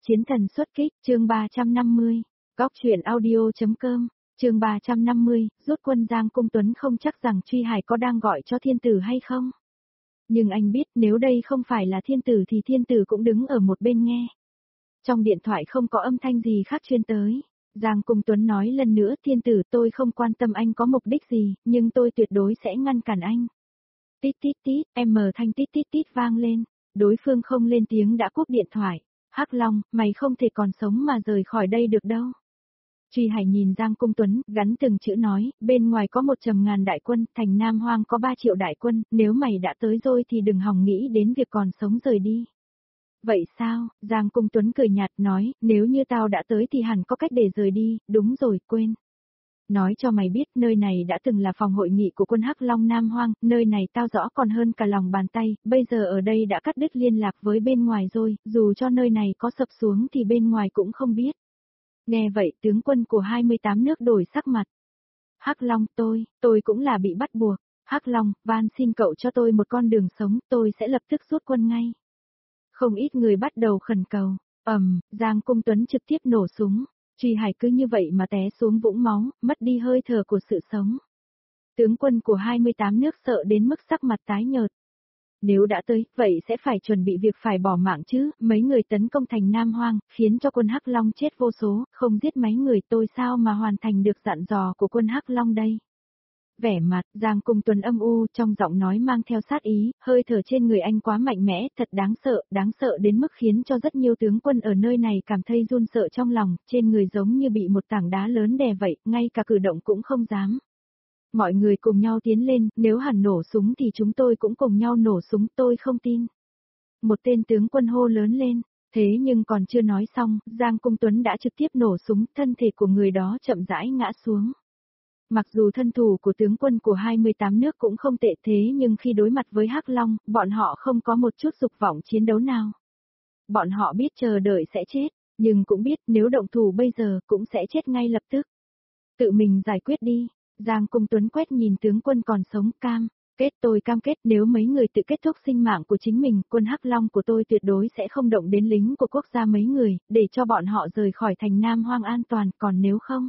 Chiến thần xuất kích, chương 350, góc truyện audio.com, chương 350, rút quân Giang Cung Tuấn không chắc rằng Truy Hải có đang gọi cho thiên tử hay không. Nhưng anh biết nếu đây không phải là thiên tử thì thiên tử cũng đứng ở một bên nghe. Trong điện thoại không có âm thanh gì khác truyền tới. Giang Cung Tuấn nói lần nữa, thiên tử, tôi không quan tâm anh có mục đích gì, nhưng tôi tuyệt đối sẽ ngăn cản anh. Tít tít tít, thanh tít tít tít vang lên, đối phương không lên tiếng đã cúp điện thoại. Hắc Long, mày không thể còn sống mà rời khỏi đây được đâu. Truy Hải nhìn Giang Cung Tuấn, gắn từng chữ nói, bên ngoài có 100.000 đại quân, thành Nam Hoang có 3 triệu đại quân, nếu mày đã tới rồi thì đừng hòng nghĩ đến việc còn sống rời đi. Vậy sao? Giang Cung Tuấn cười nhạt nói, nếu như tao đã tới thì hẳn có cách để rời đi, đúng rồi, quên. Nói cho mày biết, nơi này đã từng là phòng hội nghị của quân Hắc Long Nam Hoang, nơi này tao rõ còn hơn cả lòng bàn tay, bây giờ ở đây đã cắt đứt liên lạc với bên ngoài rồi, dù cho nơi này có sập xuống thì bên ngoài cũng không biết. Nghe vậy tướng quân của 28 nước đổi sắc mặt. Hắc Long, tôi cũng là bị bắt buộc. Hắc Long, van xin cậu cho tôi một con đường sống, tôi sẽ lập tức rút quân ngay. Không ít người bắt đầu khẩn cầu. Giang Cung Tuấn trực tiếp nổ súng. Truy Hải cứ như vậy mà té xuống vũng máu, mất đi hơi thở của sự sống. Tướng quân của 28 nước sợ đến mức sắc mặt tái nhợt. Nếu đã tới, vậy sẽ phải chuẩn bị việc phải bỏ mạng chứ, mấy người tấn công thành Nam Hoang, khiến cho quân Hắc Long chết vô số, không giết mấy người tôi sao mà hoàn thành được dặn dò của quân Hắc Long đây. Vẻ mặt, Giang Cung Tuấn âm u, trong giọng nói mang theo sát ý, hơi thở trên người anh quá mạnh mẽ, thật đáng sợ đến mức khiến cho rất nhiều tướng quân ở nơi này cảm thấy run sợ trong lòng, trên người giống như bị một tảng đá lớn đè vậy, ngay cả cử động cũng không dám. Mọi người cùng nhau tiến lên, nếu hẳn nổ súng thì chúng tôi cũng cùng nhau nổ súng, tôi không tin. Một tên tướng quân hô lớn lên, thế nhưng còn chưa nói xong, Giang Cung Tuấn đã trực tiếp nổ súng, thân thể của người đó chậm rãi ngã xuống. Mặc dù thân thủ của tướng quân của 28 nước cũng không tệ thế nhưng khi đối mặt với Hắc Long, bọn họ không có một chút dục vọng chiến đấu nào. Bọn họ biết chờ đợi sẽ chết, nhưng cũng biết nếu động thủ bây giờ cũng sẽ chết ngay lập tức. Tự mình giải quyết đi. Giang Cung Tuấn quét nhìn tướng quân còn sống, tôi cam kết nếu mấy người tự kết thúc sinh mạng của chính mình, quân Hắc Long của tôi tuyệt đối sẽ không động đến lính của quốc gia mấy người, để cho bọn họ rời khỏi thành Nam Hoang an toàn, còn nếu không.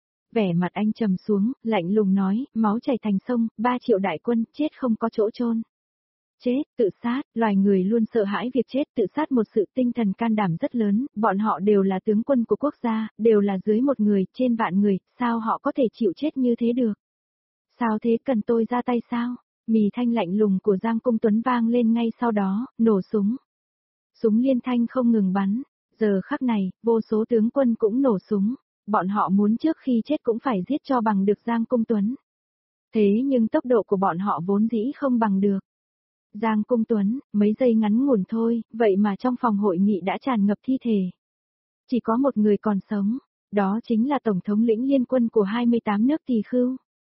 Vẻ mặt anh trầm xuống, lạnh lùng nói, máu chảy thành sông, 3 triệu đại quân, chết không có chỗ chôn. Chết, tự sát, loài người luôn sợ hãi việc chết, tự sát một sự tinh thần can đảm rất lớn, bọn họ đều là tướng quân của quốc gia, đều là dưới một người, trên vạn người, sao họ có thể chịu chết như thế được? Sao thế, cần tôi ra tay sao? Mì thanh lạnh lùng của Giang Cung Tuấn vang lên ngay sau đó, nổ súng. Súng liên thanh không ngừng bắn, giờ khắc này, vô số tướng quân cũng nổ súng, bọn họ muốn trước khi chết cũng phải giết cho bằng được Giang Cung Tuấn. Thế nhưng tốc độ của bọn họ vốn dĩ không bằng được. Giang Cung Tuấn, mấy giây ngắn ngủn thôi, vậy mà trong phòng hội nghị đã tràn ngập thi thể. Chỉ có một người còn sống, đó chính là Tổng thống lĩnh liên quân của 28 nước Tỳ Khưu.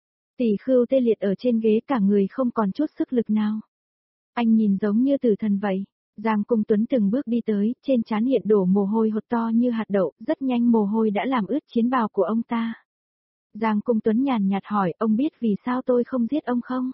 Tỳ Khưu tê liệt ở trên ghế cả người không còn chút sức lực nào. Anh nhìn giống như tử thần vậy. Giang Cung Tuấn từng bước đi tới, trên trán hiện đổ mồ hôi hột to như hạt đậu, rất nhanh mồ hôi đã làm ướt chiến bào của ông ta. Giang Cung Tuấn nhàn nhạt hỏi, ông biết vì sao tôi không giết ông không?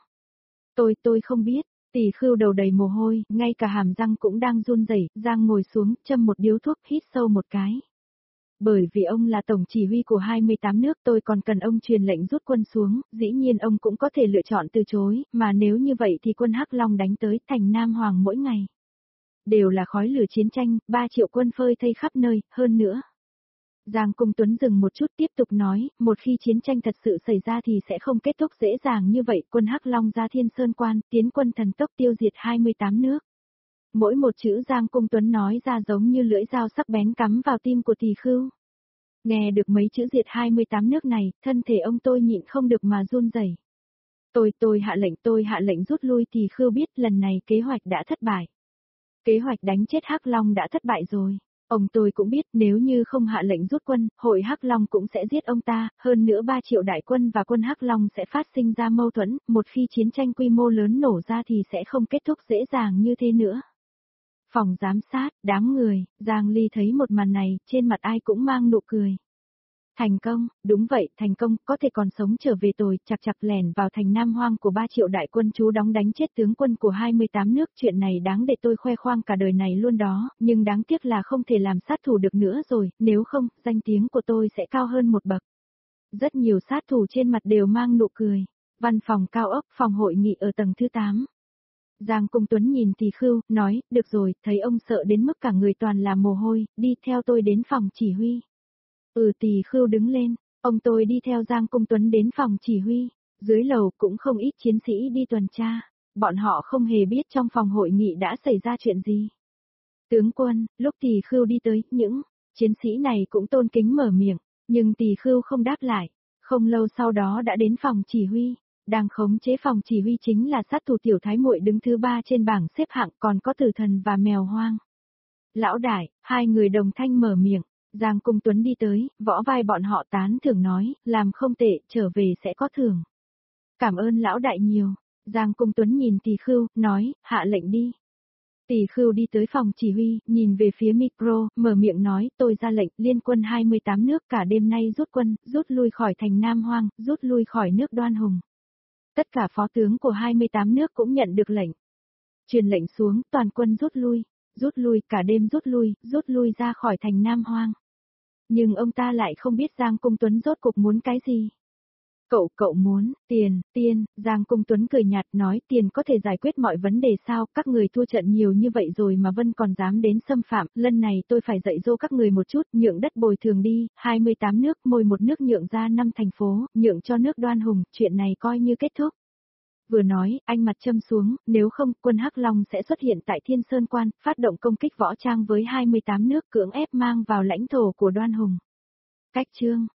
Tôi không biết. Tỳ Khưu đầu đầy mồ hôi, ngay cả hàm răng cũng đang run rẩy. Giang ngồi xuống, châm một điếu thuốc, hít sâu một cái. Bởi vì ông là tổng chỉ huy của 28 nước, tôi còn cần ông truyền lệnh rút quân xuống, dĩ nhiên ông cũng có thể lựa chọn từ chối, mà nếu như vậy thì quân Hắc Long đánh tới thành Nam Hoàng mỗi ngày. Đều là khói lửa chiến tranh, 3 triệu quân phơi thây khắp nơi, hơn nữa. Giang Cung Tuấn dừng một chút tiếp tục nói, một khi chiến tranh thật sự xảy ra thì sẽ không kết thúc dễ dàng như vậy, quân Hắc Long ra Thiên Sơn Quan, tiến quân thần tốc tiêu diệt 28 nước. Mỗi một chữ Giang Cung Tuấn nói ra giống như lưỡi dao sắc bén cắm vào tim của Tỳ Khưu. Nghe được mấy chữ diệt 28 nước này, thân thể ông tôi nhịn không được mà run rẩy. Tôi hạ lệnh rút lui. Tỳ Khưu biết lần này kế hoạch đã thất bại. Kế hoạch đánh chết Hắc Long đã thất bại rồi. Ông tôi cũng biết nếu như không hạ lệnh rút quân, hội Hắc Long cũng sẽ giết ông ta, hơn nữa 3 triệu đại quân và quân Hắc Long sẽ phát sinh ra mâu thuẫn, một khi chiến tranh quy mô lớn nổ ra thì sẽ không kết thúc dễ dàng như thế nữa. Phòng giám sát, đám người, Giang Ly thấy một màn này, trên mặt ai cũng mang nụ cười. Thành công, đúng vậy, thành công, có thể còn sống trở về tồi, chặt chặt lẻn vào thành Nam Hoang của 3 triệu đại quân chú đóng đánh chết tướng quân của 28 nước, chuyện này đáng để tôi khoe khoang cả đời này luôn đó, nhưng đáng tiếc là không thể làm sát thủ được nữa rồi, nếu không, danh tiếng của tôi sẽ cao hơn một bậc. Rất nhiều sát thủ trên mặt đều mang nụ cười. Văn phòng cao ốc, phòng hội nghị ở tầng thứ 8. Giang Cung Tuấn nhìn Tỷ Khưu, nói, được rồi, thấy ông sợ đến mức cả người toàn là mồ hôi, đi theo tôi đến phòng chỉ huy. Tỷ Khưu đứng lên, ông tôi đi theo Giang Cung Tuấn đến phòng chỉ huy, dưới lầu cũng không ít chiến sĩ đi tuần tra, bọn họ không hề biết trong phòng hội nghị đã xảy ra chuyện gì. Tướng quân, lúc Tỷ Khưu đi tới, những chiến sĩ này cũng tôn kính mở miệng, nhưng Tỷ Khưu không đáp lại, không lâu sau đó đã đến phòng chỉ huy. Đang khống chế phòng chỉ huy chính là sát thủ tiểu thái muội đứng thứ 3 trên bảng xếp hạng, còn có tử thần và mèo hoang. Lão đại, hai người đồng thanh mở miệng, Giang Cung Tuấn đi tới, võ vai bọn họ tán thưởng nói, làm không tệ, trở về sẽ có thưởng. Cảm ơn lão đại nhiều. Giang Cung Tuấn nhìn Tỷ Khưu, nói, hạ lệnh đi. Tỷ Khưu đi tới phòng chỉ huy, nhìn về phía micro, mở miệng nói, tôi ra lệnh, liên quân 28 nước cả đêm nay rút quân, rút lui khỏi thành Nam Hoang, rút lui khỏi nước Đoan Hùng. Tất cả phó tướng của 28 nước cũng nhận được lệnh. Truyền lệnh xuống, toàn quân rút lui, cả đêm rút lui ra khỏi thành Nam Hoang. Nhưng ông ta lại không biết Giang Cung Tuấn rốt cục muốn cái gì. Cậu muốn, tiền, Giang Cung Tuấn cười nhạt nói tiền có thể giải quyết mọi vấn đề sao, các người thua trận nhiều như vậy rồi mà Vân còn dám đến xâm phạm, lần này tôi phải dạy dỗ các người một chút, nhượng đất bồi thường đi, 28 nước, mỗi một nước nhượng ra 5 thành phố, nhượng cho nước Đoan Hùng, chuyện này coi như kết thúc. Vừa nói, anh mặt châm xuống, nếu không, quân Hắc Long sẽ xuất hiện tại Thiên Sơn Quan, phát động công kích võ trang với 28 nước cưỡng ép mang vào lãnh thổ của Đoan Hùng. Cách chương